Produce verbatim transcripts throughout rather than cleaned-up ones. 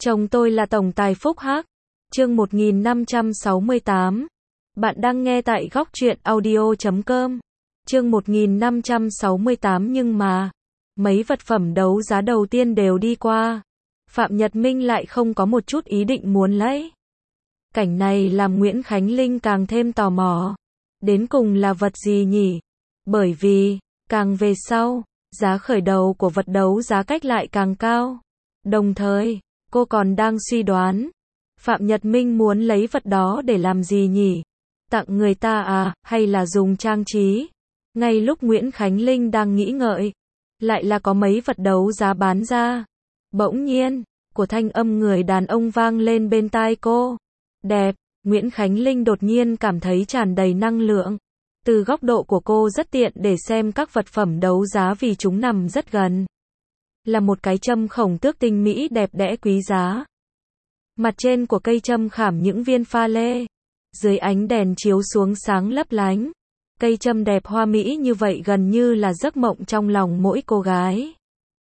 Chồng tôi là tổng tài Phúc Hắc. Chương một nghìn năm trăm sáu mươi tám. Bạn đang nghe tại góc truyện audio chấm com. Chương một nghìn năm trăm sáu mươi tám nhưng mà, mấy vật phẩm đấu giá đầu tiên đều đi qua. Phạm Nhật Minh lại không có một chút ý định muốn lấy. Cảnh này làm Nguyễn Khánh Linh càng thêm tò mò. Đến cùng là vật gì nhỉ? Bởi vì, càng về sau, giá khởi đầu của vật đấu giá cách lại càng cao. Đồng thời, cô còn đang suy đoán, Phạm Nhật Minh muốn lấy vật đó để làm gì nhỉ? Tặng người ta à, hay là dùng trang trí? Ngay lúc Nguyễn Khánh Linh đang nghĩ ngợi, lại là có mấy vật đấu giá bán ra. Bỗng nhiên, của thanh âm người đàn ông vang lên bên tai cô. Đẹp, Nguyễn Khánh Linh đột nhiên cảm thấy tràn đầy năng lượng. Từ góc độ của cô rất tiện để xem các vật phẩm đấu giá vì chúng nằm rất gần. Là một cái châm khổng tước tinh mỹ đẹp đẽ quý giá. Mặt trên của cây châm khảm những viên pha lê. Dưới ánh đèn chiếu xuống sáng lấp lánh. Cây châm đẹp hoa mỹ như vậy gần như là giấc mộng trong lòng mỗi cô gái.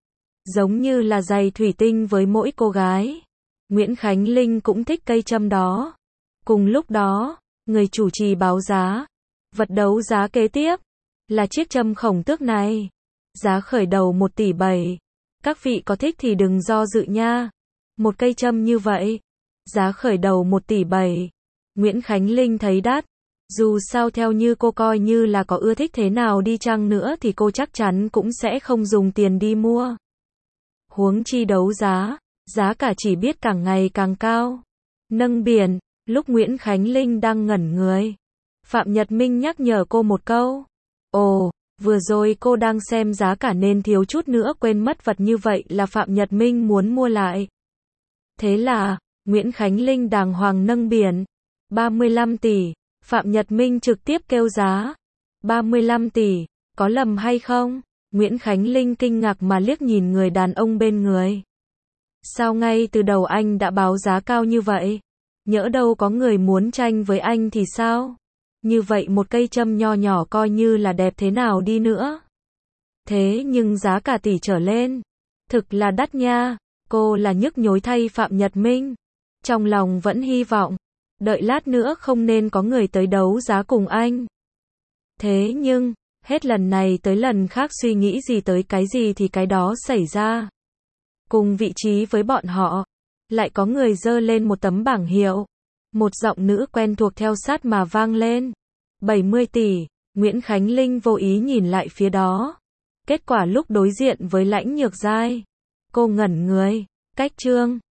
Giống như là giày thủy tinh với mỗi cô gái. Nguyễn Khánh Linh cũng thích cây châm đó. Cùng lúc đó, người chủ trì báo giá. Vật đấu giá kế tiếp là chiếc châm khổng tước này. Giá khởi đầu một tỷ bảy. Các vị có thích thì đừng do dự nha. Một cây châm như vậy, giá khởi đầu một tỷ bảy. Nguyễn Khánh Linh thấy đắt. Dù sao theo như cô coi như là có ưa thích thế nào đi chăng nữa thì cô chắc chắn cũng sẽ không dùng tiền đi mua. Huống chi đấu giá, giá cả chỉ biết càng ngày càng cao. Nâng biển, lúc Nguyễn Khánh Linh đang ngẩn người, Phạm Nhật Minh nhắc nhở cô một câu. Ồ, vừa rồi cô đang xem giá cả nên thiếu chút nữa quên mất vật như vậy là Phạm Nhật Minh muốn mua lại. Thế là, Nguyễn Khánh Linh đàng hoàng nâng biển. ba mươi lăm tỷ, Phạm Nhật Minh trực tiếp kêu giá. ba mươi lăm tỷ, có lầm hay không? Nguyễn Khánh Linh kinh ngạc mà liếc nhìn người đàn ông bên người. Sao ngay từ đầu anh đã báo giá cao như vậy? Nhỡ đâu có người muốn tranh với anh thì sao? Như vậy một cây châm nho nhỏ coi như là đẹp thế nào đi nữa. Thế nhưng giá cả tỷ trở lên. Thực là đắt nha. Cô là nhức nhối thay Phạm Nhật Minh. Trong lòng vẫn hy vọng. Đợi lát nữa không nên có người tới đấu giá cùng anh. Thế nhưng, hết lần này tới lần khác suy nghĩ gì tới cái gì thì cái đó xảy ra. Cùng vị trí với bọn họ, lại có người giơ lên một tấm bảng hiệu. Một giọng nữ quen thuộc theo sát mà vang lên. bảy mươi tỷ, Nguyễn Khánh Linh vô ý nhìn lại phía đó. Kết quả lúc đối diện với Lãnh Nhược Giai, cô ngẩn người, cách chương